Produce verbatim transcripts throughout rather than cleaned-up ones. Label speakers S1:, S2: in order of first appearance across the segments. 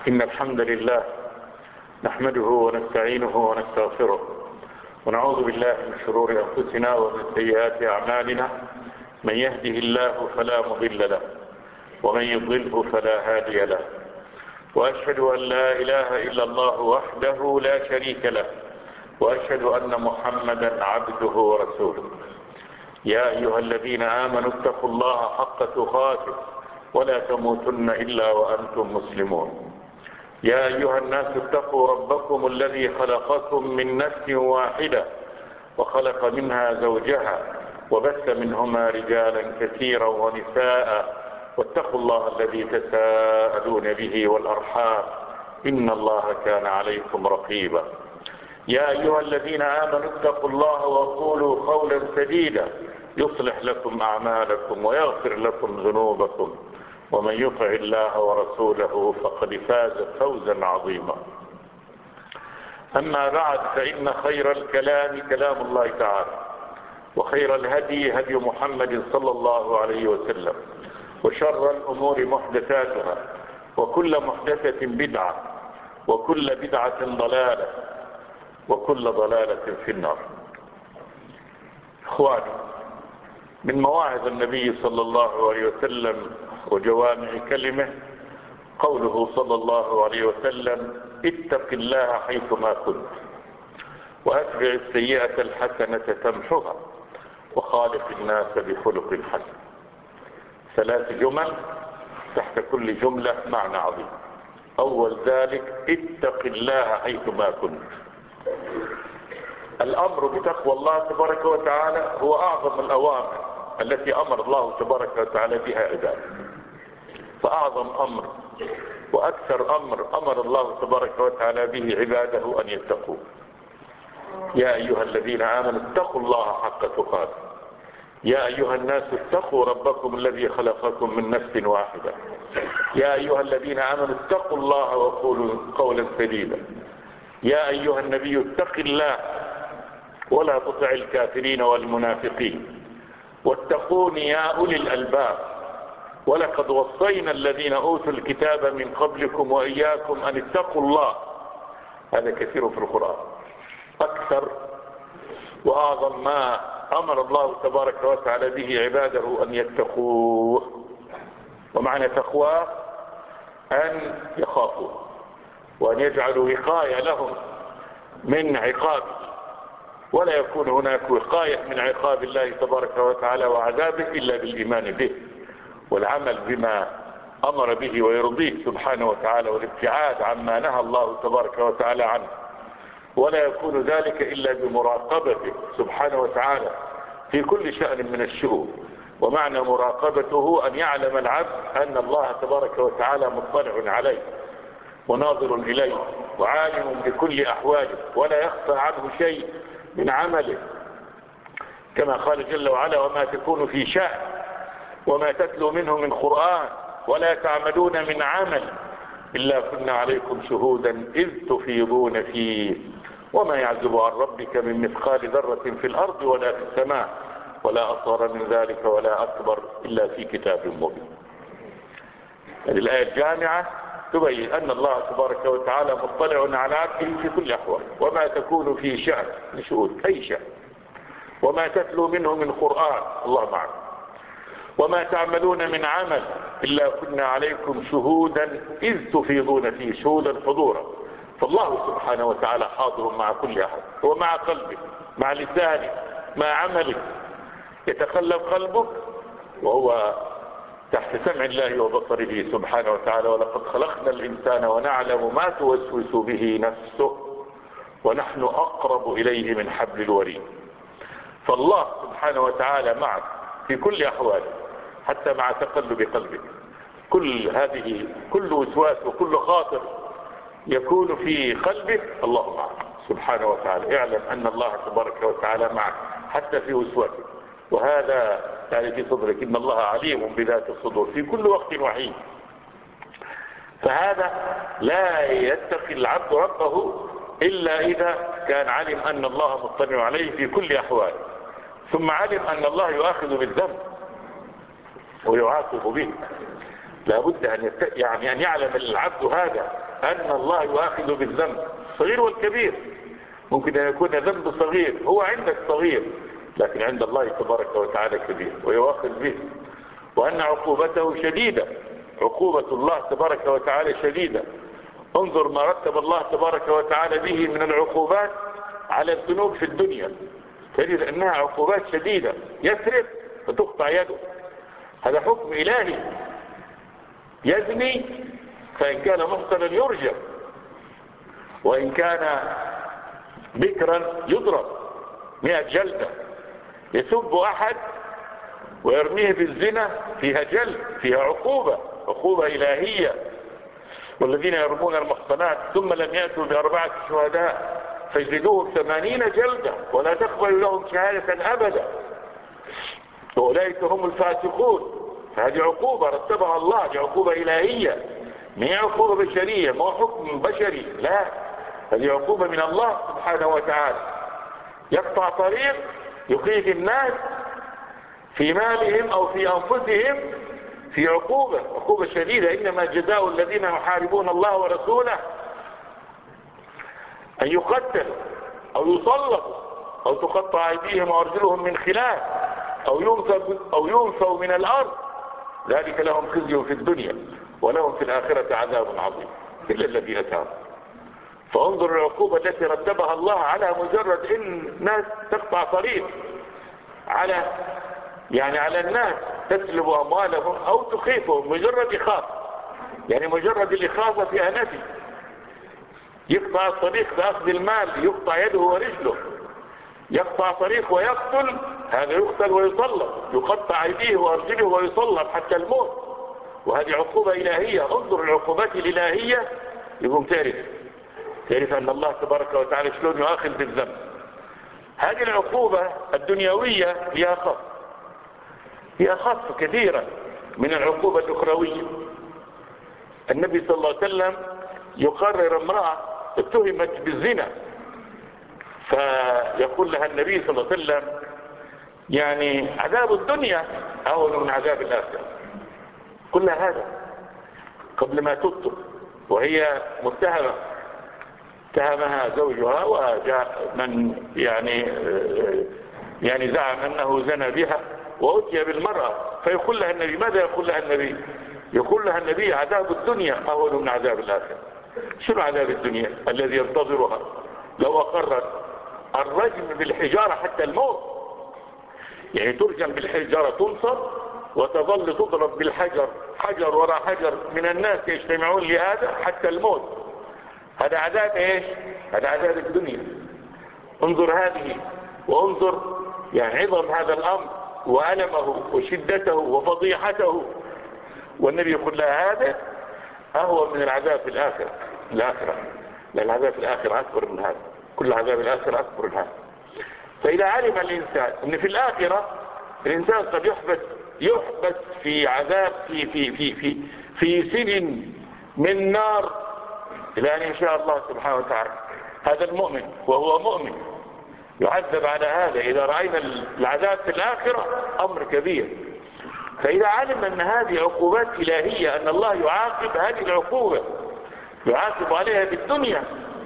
S1: إن الحمد لله نحمده ونستعينه ونستغفره ونعوذ بالله من شرور أنفسنا ومن سيئات أعمالنا. من يهده الله فلا مضل له ومن يضلله فلا هادي له، وأشهد أن لا إله إلا الله وحده لا شريك له، وأشهد أن محمدا عبده ورسوله. يا أيها الذين آمنوا اتقوا الله حق تقاته ولا تموتن إلا وأنتم مسلمون. يا أيها الناس اتقوا ربكم الذي خلقكم من نفس واحدة وخلق منها زوجها وبث منهما رجالا كثيرا ونساء، واتقوا الله الذي تساءلون به والأرحام إن الله كان عليكم رقيبا. يا أيها الذين آمنوا اتقوا الله وقولوا قولا سديدا يصلح لكم أعمالكم ويغفر لكم ذنوبكم، ومن يطع الله ورسوله فقد فاز فوزا عظيما. أما بعد، فإن خير الكلام كلام الله تعالى، وخير الهدي هدي محمد صلى الله عليه وسلم، وشر الأمور محدثاتها، وكل محدثة بدعة، وكل بدعة ضلالة، وكل ضلالة في النار. إخواني، من مواعظ النبي صلى الله عليه وسلم وجوامع كلمه قوله صلى الله عليه وسلم: اتق الله حيثما كنت، وأتبع السيئة الحسنة تمحها، وخالق الناس بخلق حسن. ثلاث جمل تحت كل جملة معنى عظيم. أول ذلك: اتق الله حيثما كنت. الأمر بتقوى الله تبارك وتعالى هو أعظم الأوامر التي أمر الله تبارك وتعالى بها عباده. فأعظم أمر وأكثر أمر أمر الله تبارك وتعالى به عباده أن يتقوه. يا أيها الذين آمنوا اتقوا الله حق تقاته. يا أيها الناس اتقوا ربكم الذي خلقكم من نفس واحدة. يا أيها الذين آمنوا اتقوا الله وقولوا قولا سديدا. يا أيها النبي اتق الله ولا تطع الكافرين والمنافقين واتقون يا أولي الألباب، ولقد وصينا الذين أوتوا الكتاب من قبلكم وإياكم أن اتقوا الله. هذا كثير في القرآن. أكثر وأعظم ما أمر الله تبارك وتعالى به عباده أن يتقوه. ومعنى تقواه أن يخافوا وأن يجعلوا وقاية لهم من عقابه، ولا يكون هناك وقاية من عقاب الله تبارك وتعالى وعذابه إلا بالإيمان به والعمل بما أمر به ويرضيه سبحانه وتعالى، والابتعاد عما نهى الله تبارك وتعالى عنه. ولا يكون ذلك إلا بمراقبته سبحانه وتعالى في كل شأن من الشؤون. ومعنى مراقبته أن يعلم العبد أن الله تبارك وتعالى مطلع عليه وناظر إليه وعالم بكل أحواله، ولا يخفى عنه شيء من عمله، كما قال جل وعلا: وما تكون في شأن وما تتلو منه من قرآن ولا تعملون من عمل إلا كنا عليكم شهودا إذ تفيضون فيه وما يعزب عن ربك من مثقال ذرة في الأرض ولا في السماء ولا أصغر من ذلك ولا أكبر إلا في كتاب مبين. هذه الآية الجامعة تبين أن الله تبارك وتعالى مطلع على عبده في كل أحوال. وما تكون في شأن من شؤون أي شأن، وما تتلو منه من قرآن الله معه، وما تعملون من عمل إلا كنا عليكم شهودا إذ تفيضون فيه، شهودا حضورا. فالله سبحانه وتعالى حاضر مع كل أحد، هو مع قلبك، مع لسانك، مع عملك. يتقلب قلبك وهو تحت سمع الله وبصره سبحانه وتعالى: ولقد خلقنا الإنسان ونعلم ما توسوس به نفسه ونحن أقرب إليه من حبل الوريد. فالله سبحانه وتعالى معك في كل أحواله، حتى مع تقلب قلبك. كل هذه كل وسواس وكل خاطر يكون في قلبك الله معك سبحانه وتعالى. اعلم أن الله تبارك وتعالى معك حتى في وسواسك، وهذا يعني في صدرك. إن الله عليم بذات الصدور في كل وقت وحين. فهذا لا يتقي العبد ربه إلا إذا كان علم أن الله مطلع عليه في كل أحواله، ثم علم أن الله يؤاخذ بالذنب ويعاقب به. لابد أن يت... يعني أن يعلم العبد هذا أن الله يؤاخذ بالذنب الصغير والكبير. ممكن أن يكون ذنب صغير هو عندك صغير، لكن عند الله تبارك وتعالى كبير ويؤاخذ به، وأن عقوبته شديدة. عقوبة الله تبارك وتعالى شديدة. انظر ما رتب الله تبارك وتعالى به من العقوبات على الذنوب في الدنيا، تجد أنها عقوبات شديدة. يسرق فتقطع يده، هذا حكم إلهي. يزني فإن كان محصنا يرجم، وإن كان بكرا يضرب مئة جلدة. يسب أحد ويرميه في الزنا فيها جلد، فيها عقوبة، عقوبة إلهية. والذين يرمون المحصنات ثم لم يأتوا بأربعة شهداء فيجلدوهم ثمانين جلدة ولا تقبل لهم شهادة أبدا، وأولئك هم الفاسقون. فهذه عقوبة رتبها الله، دي عقوبة إلهية، ما هي عقوبة بشرية، ما هو حكم بشري، لا، هذه عقوبة من الله سبحانه وتعالى. يقطع طريق يخيف الناس في مالهم أو في أنفسهم، في عقوبة، عقوبة شديدة. إنما جزاء الذين يحاربون الله ورسوله أن يقتلوا أو يصلبوا أو تقطع أيديهم وأرجلهم من خلاف أو ينفوا أو ينفوا من الأرض، ذلك لهم خزي في الدنيا ولهم في الآخرة عذاب عظيم إلا الذين تابوا. فانظر العقوبة التي رتبها الله على مجرد إن ناس تقطع طريق، على يعني على الناس تسلب أموالهم أو تخيفهم، مجرد إخافة، يعني مجرد الإخافة فيها نفي. يقطع الطريق بأخذ المال يقطع يده ورجله، يقطع طريق ويقتل، هذا يقتل ويصلب، يقطع أيديه وأرجله ويصلب حتى الموت، وهذه عقوبة إلهية. انظر العقوبات الإلهية يقوم تعرف تعرف أن الله تبارك وتعالى شلون يؤاخذ بالذنب. هذه العقوبة الدنيوية هي أخف، هي أخف كثيرا من العقوبة الأخروية. النبي صلى الله عليه وسلم يقرر امرأة اتهمت بالزنا، فيقول لها النبي صلى الله عليه وسلم يعني عذاب الدنيا أهون من عذاب الآخرة. كل هذا قبل ما تترك وهي متهمة، اتهمها زوجها وجاء من يعني يعني زعم أنه زنى بها وأتي بالمرأة، فيقول لها النبي، ماذا يقول لها النبي؟ يقول لها النبي عذاب الدنيا أهون من عذاب الآخرة. شنو عذاب الدنيا الذي ينتظرها؟ لو أقرت الرجم بالحجارة حتى الموت، يعني ترجم بالحجارة، تنصب وتظل تضرب بالحجر، حجر وراء حجر من الناس يجتمعون لهذا حتى الموت. هذا عذاب ايش؟ هذا عذاب الدنيا. انظر هذه، وانظر يعني عظم هذا الامر وألمه وشدته وفضيحته، والنبي يقول لها هذا أهون من العذاب في الآخرة. الآخرة لا، العذاب في الآخرة أكبر من هذا، كل عذاب الآخرة أكبر من هذا. فإذا علم الإنسان أن في الآخرة الإنسان قد يحبس يحبس في عذاب في في في في في سجن من نار إلى أن يشاء الله سبحانه وتعالى، هذا المؤمن وهو مؤمن يعذب على هذا. إذا رأينا العذاب في الآخرة أمر كبير. فإذا علم أن هذه عقوبات إلهية، أن الله يعاقب هذه العقوبة، يعاقب عليها في الدنيا،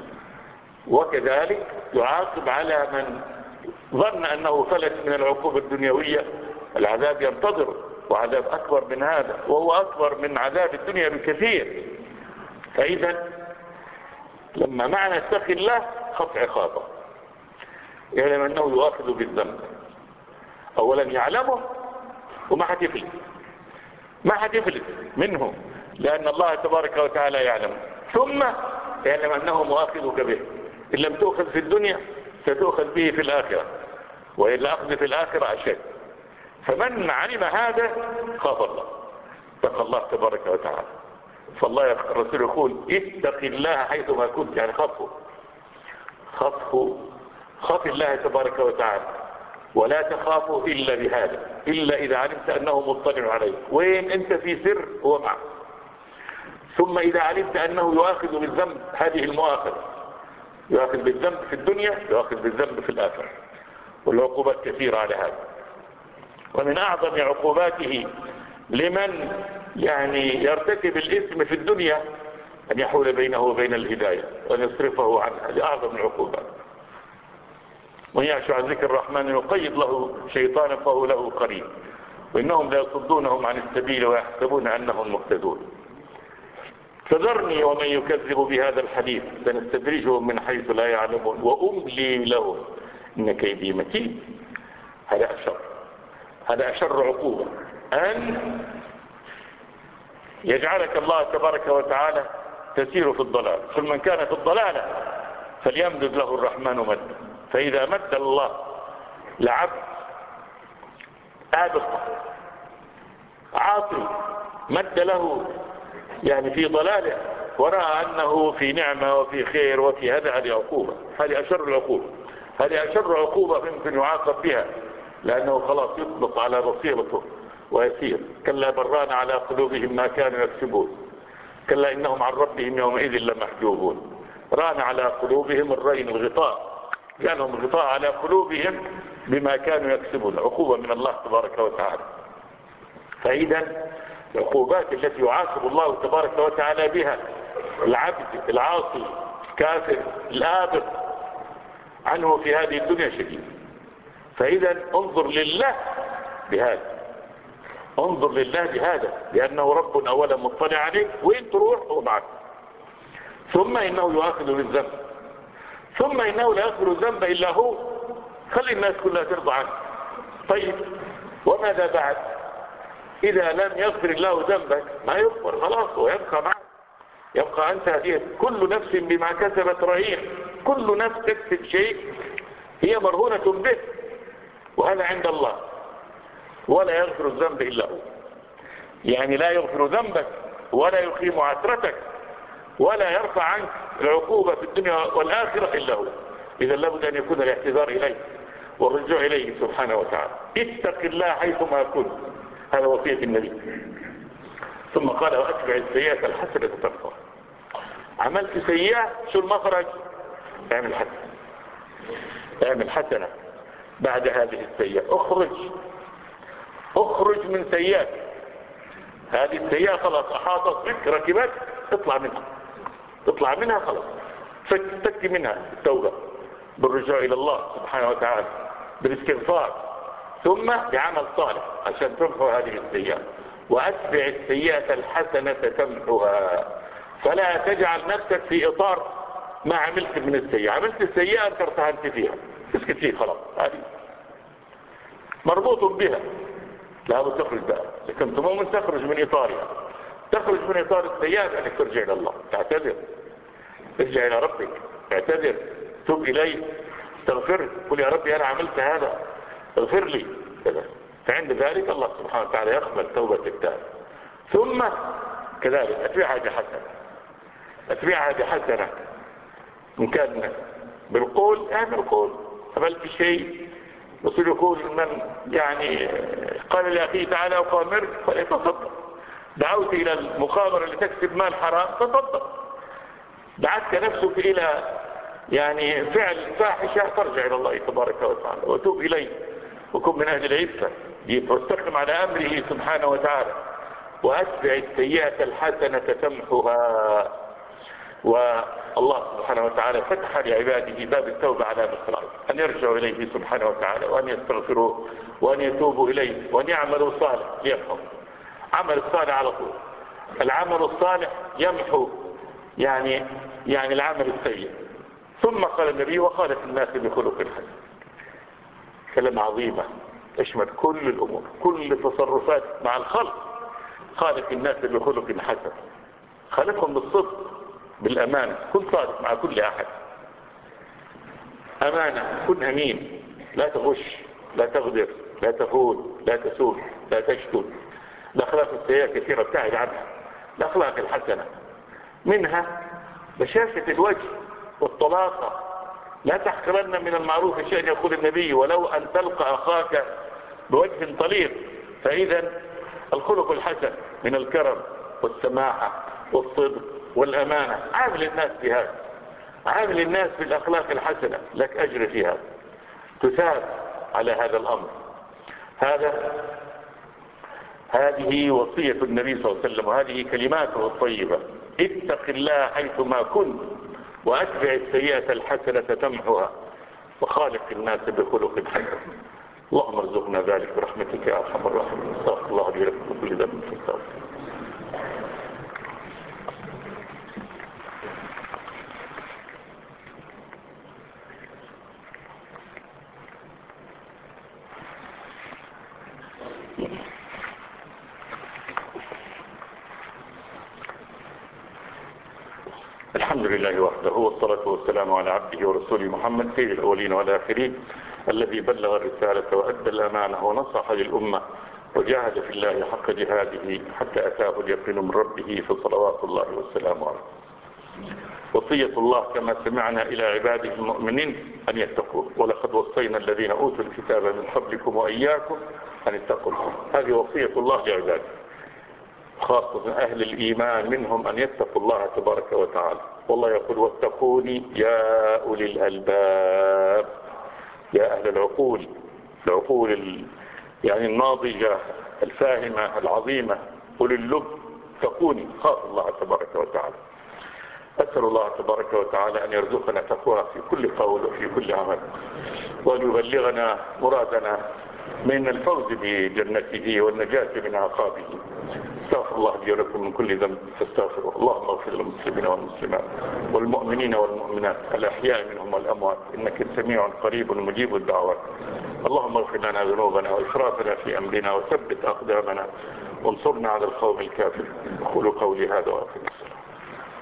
S1: وكذلك يعاقب على من ظن أنه فلت من العقوبة الدنيوية، العذاب ينتظر، وعذاب أكبر من هذا، وهو أكبر من عذاب الدنيا بكثير. فإذا لما معنى اتق الله خف عقابه، يعلم أنه يؤاخذ بالذنب. أولا يعلمه وما حتفلت، ما حتفلت منه، لأن الله تبارك وتعالى يعلم. ثم يعلم أنه مؤاخذك به، إن لم تؤخذ في الدنيا ستؤخذ به في الآخرة، وإلا أخذ في الآخرة أشد. فمن علم هذا خاف الله، اتق الله تبارك وتعالى. فالله الرسول يقول اتق الله حيثما كنت، يعني خافه خافه خاف الله تبارك وتعالى، ولا تخافوا إلا بهذا، إلا إذا علمت أنه مطلع عليك، وين أنت في سر هو معك. ثم إذا علمت أنه يؤاخذ بالذنب، هذه المؤاخذة، يؤاخذ بالذنب في الدنيا، يؤاخذ بالذنب في الآخرة، والعقوبات كثيرة على هذا. ومن أعظم عقوباته لمن يعني يرتكب الإثم في الدنيا أن يحول بينه وبين الهداية وأن يصرفه عنها لأعظم العقوبات. ومن يعش عن ذكر الرحمن يقيض له شيطانا فهو له قرين وإنهم لا يصدونهم عن السبيل ويحسبون أنهم مهتدون. فذرني ومن يكذب بهذا الحديث سنستدرجهم من حيث لا يعلمون وأملي لهم إن كيدي متين. هذا أشر هذا أشر عقوبة، أن يجعلك الله تبارك وتعالى تسير في الضلال. كل من كان في الضلالة فليمدد له الرحمن مد. فإذا مد الله لعبد آبق عاصي مد له يعني في ضلاله ورأى أنه في نعمة وفي خير وفي هذا، هذه عقوبة، هذه أشر العقوبة، هذه أشر عقوبة يمكن يعاقب بها، لأنه خلاص يطلق على بصيرته ويسير. كلا بران على قلوبهم ما كانوا يكسبون كلا إنهم عن ربهم يومئذ لمحجوبون. ران على قلوبهم الرين الغطاء، جعلهم الغطاء على قلوبهم بما كانوا يكسبون، عقوبة من الله تبارك وتعالى. فإذا العقوبات التي يعاقب الله تبارك وتعالى بها العبد العاصي الكافر الآبق عنه في هذه الدنيا شديد. فإذا انظر لله بهذا، انظر لله بهذا، لأنه رب أولا مطلع عليك وإن تروح هو معك. ثم إنه يؤاخذ بالذنب، ثم إنه لا يغفر الذنب إلا هو. خلي الناس كلها ترضى عنه. طيب وماذا بعد؟ إذا لم يغفر الله ذنبك ما يغفر خلاص ويبقى معك، يبقى أنت هديت. كل نفس بما كسبت رهين، كل نفس تكسب شيء هي مرهونة به، وهذا عند الله. ولا يغفر الذنب إلا هو، يعني لا يغفر ذنبك ولا يقيم عثرتك ولا يرفع عنك العقوبة في الدنيا والآخرة إلا هو. إذا لابد أن يكون الاعتذار إليه والرجوع إليه سبحانه وتعالى. اتق الله حيثما كنت، هذا وصية النبي. ثم قال وأتبع السيئة الحسنة تمحها. عملت سيئة شو المخرج؟ اعمل حسنة، اعمل حسنة بعد هذه السيئة. اخرج اخرج من سيئات هذه السيئة، خلاص أحاطت بك ركبت، اطلع منها اطلع منها خلاص، فك منها التوبة بالرجوع إلى الله سبحانه وتعالى بالاستغفار، ثم بعمل صالح عشان تمحو هذه السيئة. وأتبع السيئة الحسنة تمحها. فلا تجعل نفسك في إطار ما عملت من السيئة. عملت السيئة أنت ارتهنت فيها، اسكت فيه خلاص، هذه مربوط بها، لا بد تخرج بقى. لكن تمومن تخرج من إطارها، تخرج من إطار السيئات أنك ترجع إلى الله، تعتذر، ارجع إلى ربك، اعتذر، توب إليه، استغفر، قل يا ربي أنا عملت هذا اغفر لي كذا. فعند ذلك الله سبحانه وتعالى يقبل توبة التائب. ثم كذلك أتبعها بحسنة، أتبعها بحسنة. إن كان بالقول اعمل قول، عملت شيء رسول يقول من يعني قال لأخيه تعالى أقامر فليتصدق. دعوت إلى المخابرة لتكسب مال حرام تصدق. دعتك نفسك إلى يعني فعل فاحشة ترجع إلى الله تبارك وتعالى وتوب إليه وكن من أهل العفة واستقم على أمره سبحانه وتعالى. وأتبع السيئة الحسنة تمحها. والله سبحانه وتعالى فتح لعباده باب التوبة على مصراعي، أن يرجعوا إليه سبحانه وتعالى وأن يستغفروا وأن يتوبوا إليه وأن يعملوا صالح ليمحوا. عمل الصالح على طول، العمل الصالح يمحو يعني يعني العمل السيء. ثم قال النبي وخالف الناس بخلق حسن. كلمة عظيمة تشمل كل الأمور، كل تصرفات مع الخلق. خالف الناس بخلق حسن، خالفهم بالصدق بالأمانة، كن صادق مع كل أحد، أمانة، كن أمين، لا تغش، لا تغدر، لا تخون، لا تسوء، لا تشتم. الأخلاق السيئة كثيرة ابتعد عنها. الأخلاق الحسنة منها بشاشة الوجه والطلاقة. لا تحقرن من المعروف شيئا يقول النبي ولو أن تلقى أخاك بوجه طليق. فإذا الخلق الحسن من الكرم والسماحة والصدق والأمانة. عامل الناس بهذا، عامل الناس بالأخلاق الحسنة، لك أجر فيها، تثاب على هذا الأمر. هذا هذه وصية النبي صلى الله عليه وسلم، وهذه كلماته الطيبة: اتق الله حيثما كنت وأتبع السيئة الحسنة تمحها وخالق الناس بخلق حسن. اللهم ارزقنا ذلك برحمتك يا ارحم الراحمين. استغفر الله لي ولكم من كل ذنب فاستغفروه. الحمد لله وحده، والصلاة والسلام على عبده ورسوله محمد سيد الأولين والآخرين، الذي بلغ الرسالة وأدى الأمانة ونصح للأمة وجاهد في الله حق جهاده حتى أتاه اليقين من ربه، فصلوات الله والسلام عليه. وصية الله كما سمعنا إلى عباده المؤمنين أن يتقوه، ولقد وصينا الذين أوتوا الكتاب من قبلكم وإياكم أن اتقوا الله. هذه وصية الله لعباده، خاصة أهل الإيمان منهم أن يتقوا الله تبارك وتعالى. والله يقول: واتقوني يا أولي الألباب، يا أهل العقول، العقول ال... يعني الناضجة الفاهمة العظيمة، أولي اللب، اتقوني، خاف الله تبارك وتعالى. أسأل الله تبارك وتعالى أن يرزقنا تقواه في كل قول وفي كل عمل، وأن يبلغنا مرادنا من الفوز بجنته والنجاة من عقابه. استغفر الله لي ولكم من كل ذنب فاستغفروه. اللهم اغفر للمسلمين والمسلمات والمؤمنين والمؤمنات الأحياء منهم والأموات، إنك سميع قريب مجيب الدعوات. اللهم اغفر لنا ذنوبنا وإسرافنا في أمرنا وثبت أقدامنا وانصرنا على القوم الكافرين. أقول قولي هذا وأقول